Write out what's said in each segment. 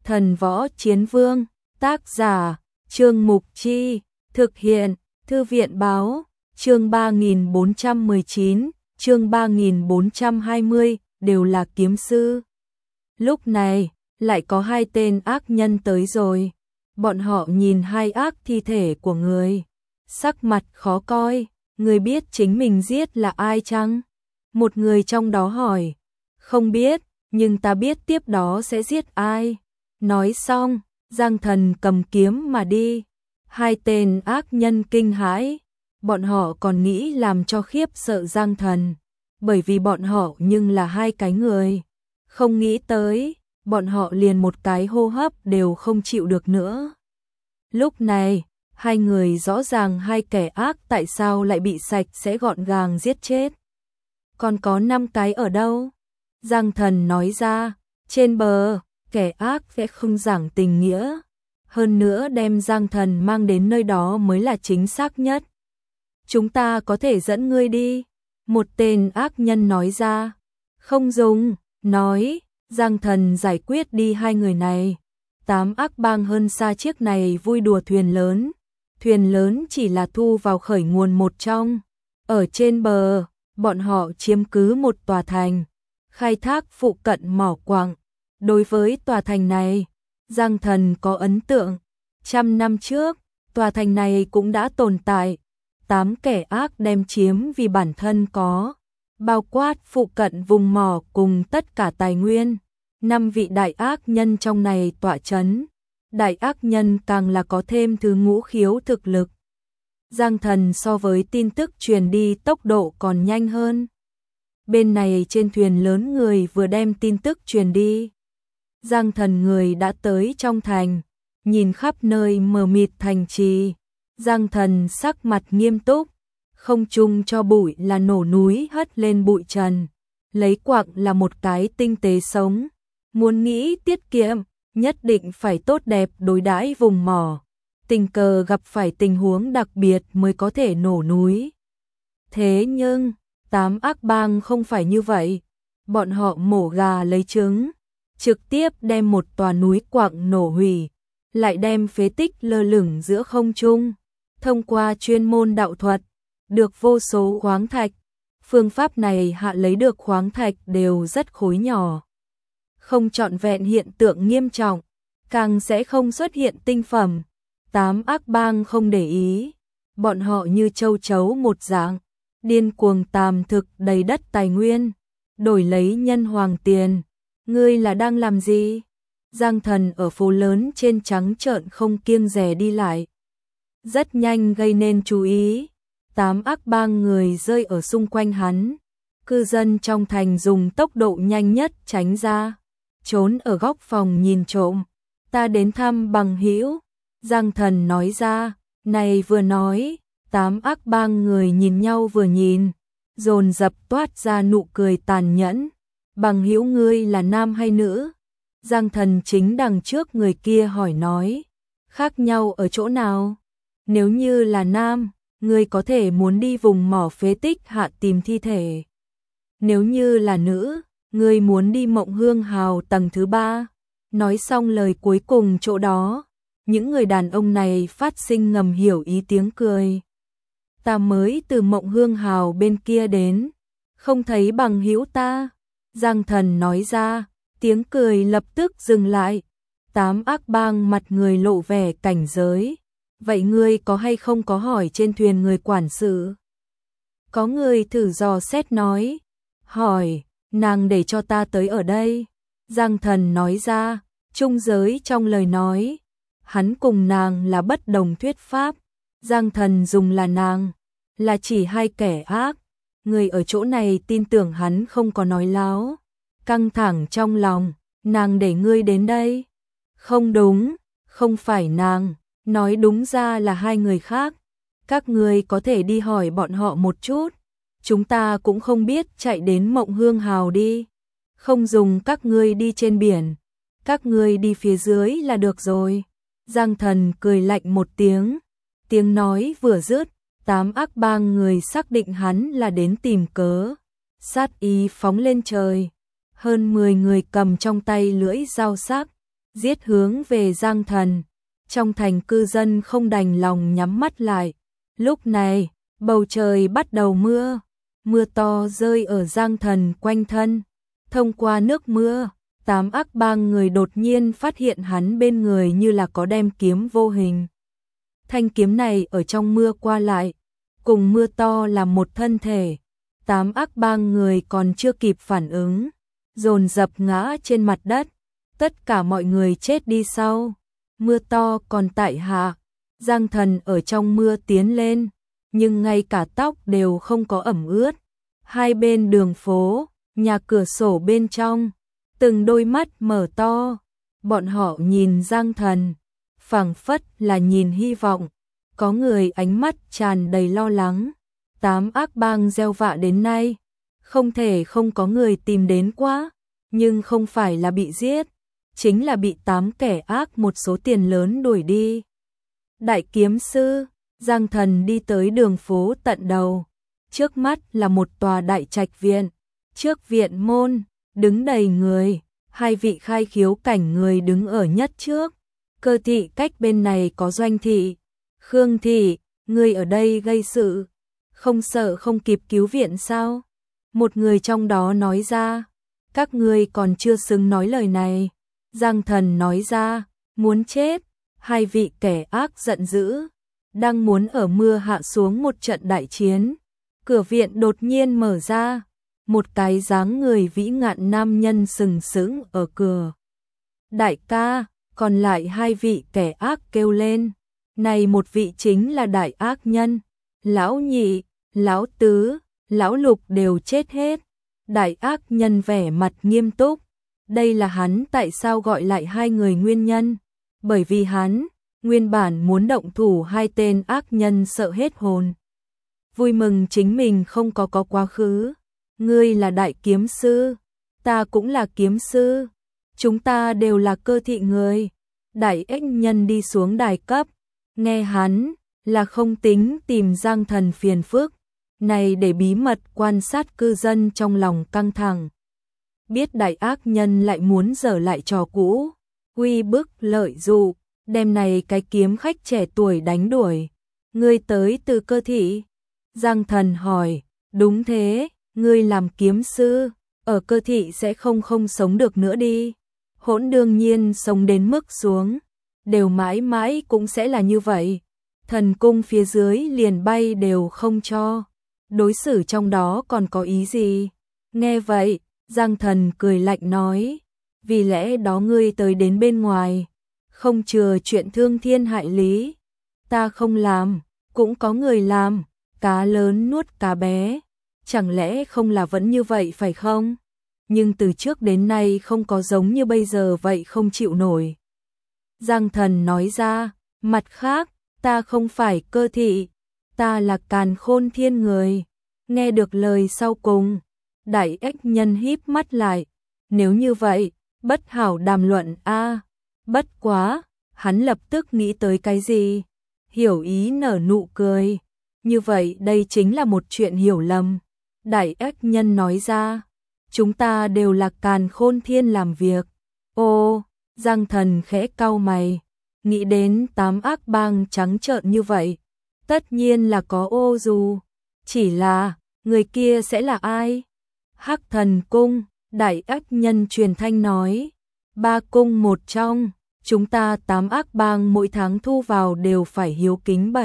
Thần Võ Chiến Vương, tác giả, Trương Mục Chi, thực hiện, Thư viện Báo, chương 3419, chương 3420, đều là kiếm sư. Lúc này, lại có hai tên ác nhân tới rồi. Bọn họ nhìn hai ác thi thể của người, sắc mặt khó coi. Người biết chính mình giết là ai chăng? Một người trong đó hỏi. Không biết, nhưng ta biết tiếp đó sẽ giết ai. Nói xong, Giang Thần cầm kiếm mà đi. Hai tên ác nhân kinh hãi. Bọn họ còn nghĩ làm cho khiếp sợ Giang Thần. Bởi vì bọn họ nhưng là hai cái người. Không nghĩ tới, bọn họ liền một cái hô hấp đều không chịu được nữa. Lúc này, hai người rõ ràng hai kẻ ác tại sao lại bị sạch sẽ gọn gàng giết chết. Còn có 5 cái ở đâu? Giang Thần nói ra, trên bờ, kẻ ác sẽ không giảng tình nghĩa. Hơn nữa đem Giang Thần mang đến nơi đó mới là chính xác nhất. Chúng ta có thể dẫn ngươi đi. Một tên ác nhân nói ra. Không dùng, nói, Giang Thần giải quyết đi hai người này. 8 ác bang hơn xa chiếc này vui đùa thuyền lớn. Thuyền lớn chỉ là thu vào khởi nguồn một trong. Ở trên bờ, bọn họ chiếm cứ một tòa thành, khai thác phụ cận mỏ quặng. Đối với tòa thành này, Giang Thần có ấn tượng. 100 năm trước, tòa thành này cũng đã tồn tại. 8 kẻ ác đem chiếm vì bản thân có, bao quát phụ cận vùng mỏ cùng tất cả tài nguyên. 5 vị đại ác nhân trong này tọa chấn. Đại ác nhân càng là có thêm thứ ngũ khiếu thực lực. Giang Thần so với tin tức truyền đi tốc độ còn nhanh hơn. Bên này trên thuyền lớn người vừa đem tin tức truyền đi. Giang Thần người đã tới trong thành, nhìn khắp nơi mờ mịt thành trì. Giang Thần sắc mặt nghiêm túc, không chung cho bụi là nổ núi hất lên bụi trần. Lấy quặng là một cái tinh tế sống. Muốn nghĩ tiết kiệm, nhất định phải tốt đẹp đối đãi vùng mỏ. Tình cờ gặp phải tình huống đặc biệt mới có thể nổ núi. Thế nhưng, 8 ác bang không phải như vậy. Bọn họ mổ gà lấy trứng, trực tiếp đem một tòa núi quặng nổ hủy, lại đem phế tích lơ lửng giữa không trung. Thông qua chuyên môn đạo thuật, được vô số khoáng thạch. Phương pháp này hạ lấy được khoáng thạch đều rất khối nhỏ. Không trọn vẹn hiện tượng nghiêm trọng, càng sẽ không xuất hiện tinh phẩm. 8 ác bang không để ý, bọn họ như châu chấu một dạng, điên cuồng tàm thực đầy đất tài nguyên, đổi lấy nhân hoàng tiền. Ngươi là đang làm gì? Giang Thần ở phố lớn trên trắng trợn không kiêng dè đi lại. Rất nhanh gây nên chú ý, 8 ác bang người rơi ở xung quanh hắn. Cư dân trong thành dùng tốc độ nhanh nhất tránh ra, trốn ở góc phòng nhìn trộm. Ta đến thăm bằng hữu. Giang Thần nói ra, này vừa nói, 8 ác bang người nhìn nhau vừa nhìn, dồn dập toát ra nụ cười tàn nhẫn. Bằng hữu ngươi là nam hay nữ? Giang Thần chính đằng trước người kia hỏi nói, khác nhau ở chỗ nào? Nếu như là nam, ngươi có thể muốn đi vùng mỏ phế tích hạ tìm thi thể. Nếu như là nữ, ngươi muốn đi Mộng Hương Hào tầng thứ 3. Nói xong lời cuối cùng chỗ đó, những người đàn ông này phát sinh ngầm hiểu ý tiếng cười. Ta mới từ Mộng Hương Hào bên kia đến, không thấy bằng hữu ta. Giang Thần nói ra, tiếng cười lập tức dừng lại. 8 ác bang mặt người lộ vẻ cảnh giới. Vậy ngươi có hay không có hỏi trên thuyền người quản sự? Có người thử dò xét nói. Hỏi, nàng để cho ta tới ở đây. Giang Thần nói ra, trung giới trong lời nói. Hắn cùng nàng là bất đồng thuyết pháp. Giang Thần dùng là nàng, là chỉ hai kẻ ác. Người ở chỗ này tin tưởng hắn không có nói láo. Căng thẳng trong lòng, nàng để ngươi đến đây. Không đúng, không phải nàng, nói đúng ra là hai người khác. Các ngươi có thể đi hỏi bọn họ một chút. Chúng ta cũng không biết chạy đến Mộng Hương Hào đi. Không dùng các ngươi đi trên biển. Các ngươi đi phía dưới là được rồi. Giang Thần cười lạnh một tiếng. Tiếng nói vừa dứt, 8 ác bang người xác định hắn là đến tìm cớ. Sát ý phóng lên trời. Hơn 10 người cầm trong tay lưỡi dao sắc, giết hướng về Giang Thần. Trong thành cư dân không đành lòng nhắm mắt lại. Lúc này, bầu trời bắt đầu mưa. Mưa to rơi ở Giang Thần quanh thân. Thông qua nước mưa, 8 ác bang người đột nhiên phát hiện hắn bên người như là có đem kiếm vô hình. Thanh kiếm này ở trong mưa qua lại, cùng mưa to là một thân thể. 8 ác bang người còn chưa kịp phản ứng, dồn dập ngã trên mặt đất. Tất cả mọi người chết đi sau. Mưa to còn tại hạ. Giang Thần ở trong mưa tiến lên, nhưng ngay cả tóc đều không có ẩm ướt. Hai bên đường phố, nhà cửa sổ bên trong, từng đôi mắt mở to. Bọn họ nhìn Giang Thần, phảng phất là nhìn hy vọng. Có người ánh mắt tràn đầy lo lắng. 8 ác bang gieo vạ đến nay, không thể không có người tìm đến quá, nhưng không phải là bị giết, chính là bị 8 kẻ ác một số tiền lớn đuổi đi. Đại kiếm sư, Giang Thần đi tới đường phố tận đầu, trước mắt là một tòa đại trạch viện, trước viện môn, đứng đầy người, hai vị khai khiếu cảnh người đứng ở nhất trước. Cơ thị cách bên này có Doanh thị, Khương thị, người ở đây gây sự, không sợ không kịp cứu viện sao? Một người trong đó nói ra, các ngươi còn chưa xứng nói lời này. Giang Thần nói ra, muốn chết. Hai vị kẻ ác giận dữ, đang muốn ở mưa hạ xuống một trận đại chiến. Cửa viện đột nhiên mở ra, một cái dáng người vĩ ngạn nam nhân sừng sững ở cửa. Đại ca, còn lại hai vị kẻ ác kêu lên. Này một vị chính là đại ác nhân. Lão nhị, lão tứ, lão lục đều chết hết. Đại ác nhân vẻ mặt nghiêm túc. Đây là hắn tại sao gọi lại hai người nguyên nhân. Bởi vì hắn, nguyên bản muốn động thủ hai tên ác nhân sợ hết hồn. Vui mừng chính mình không có quá khứ. Ngươi là đại kiếm sư, ta cũng là kiếm sư. Chúng ta đều là cơ thị người. Đại ác nhân đi xuống đài cấp. Nghe hắn, là không tính tìm Giang Thần phiền phức. Này để bí mật quan sát cư dân trong lòng căng thẳng. Biết đại ác nhân lại muốn dở lại trò cũ. Uy bức lợi dụ, đêm này cái kiếm khách trẻ tuổi đánh đuổi. Ngươi tới từ cơ thị? Giang Thần hỏi, đúng thế, ngươi làm kiếm sư, ở cơ thị sẽ không sống được nữa đi. Hỗn đương nhiên sống đến mức xuống, đều mãi mãi cũng sẽ là như vậy. Thần cung phía dưới liền bay đều không cho. Đối xử trong đó còn có ý gì? Nghe vậy, Giang Thần cười lạnh nói, vì lẽ đó ngươi tới đến bên ngoài, không chừa chuyện thương thiên hại lý. Ta không làm, cũng có người làm, cá lớn nuốt cá bé, chẳng lẽ không là vẫn như vậy phải không? Nhưng từ trước đến nay không có giống như bây giờ vậy không chịu nổi. Giang Thần nói ra, mặt khác, ta không phải cơ thị, ta là Càn Khôn Thiên người. Nghe được lời sau cùng, đại ác nhân híp mắt lại, nếu như vậy, bất hảo đàm luận a. Bất quá, hắn lập tức nghĩ tới cái gì? Hiểu ý nở nụ cười. Như vậy đây chính là một chuyện hiểu lầm. Đại ác nhân nói ra, chúng ta đều là Càn Khôn Thiên làm việc. Ô, Giang Thần khẽ cau mày, nghĩ đến 8 ác bang trắng trợn như vậy, tất nhiên là có ô dù. Chỉ là, người kia sẽ là ai? Hắc Thần Cung, đại ác nhân truyền thanh nói, 3 cung một trong, chúng ta 8 ác bang mỗi tháng thu vào đều phải hiếu kính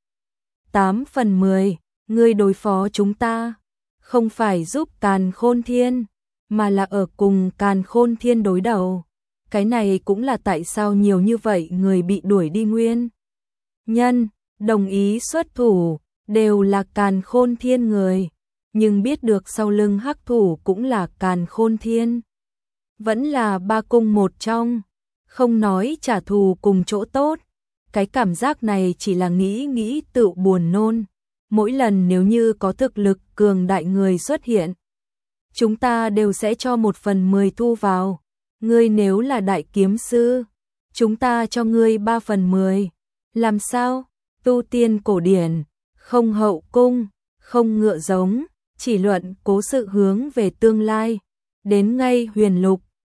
7/8/10, ngươi đối phó chúng ta, không phải giúp Càn Khôn Thiên, mà là ở cùng Càn Khôn Thiên đối đầu. Cái này cũng là tại sao nhiều như vậy người bị đuổi đi nguyên nhân, đồng ý xuất thủ, đều là Càn Khôn Thiên người, nhưng biết được sau lưng hắc thủ cũng là Càn Khôn Thiên. Vẫn là 3 cung một trong, không nói trả thù cùng chỗ tốt, cái cảm giác này chỉ là nghĩ tự buồn nôn. Mỗi lần nếu như có thực lực cường đại người xuất hiện, chúng ta đều sẽ cho 1/10 thu vào. Ngươi nếu là đại kiếm sư, chúng ta cho ngươi 3/10. Làm sao? Tu tiên cổ điển, không hậu cung, không ngựa giống, chỉ luận cố sự hướng về tương lai. Đến ngay huyền lục,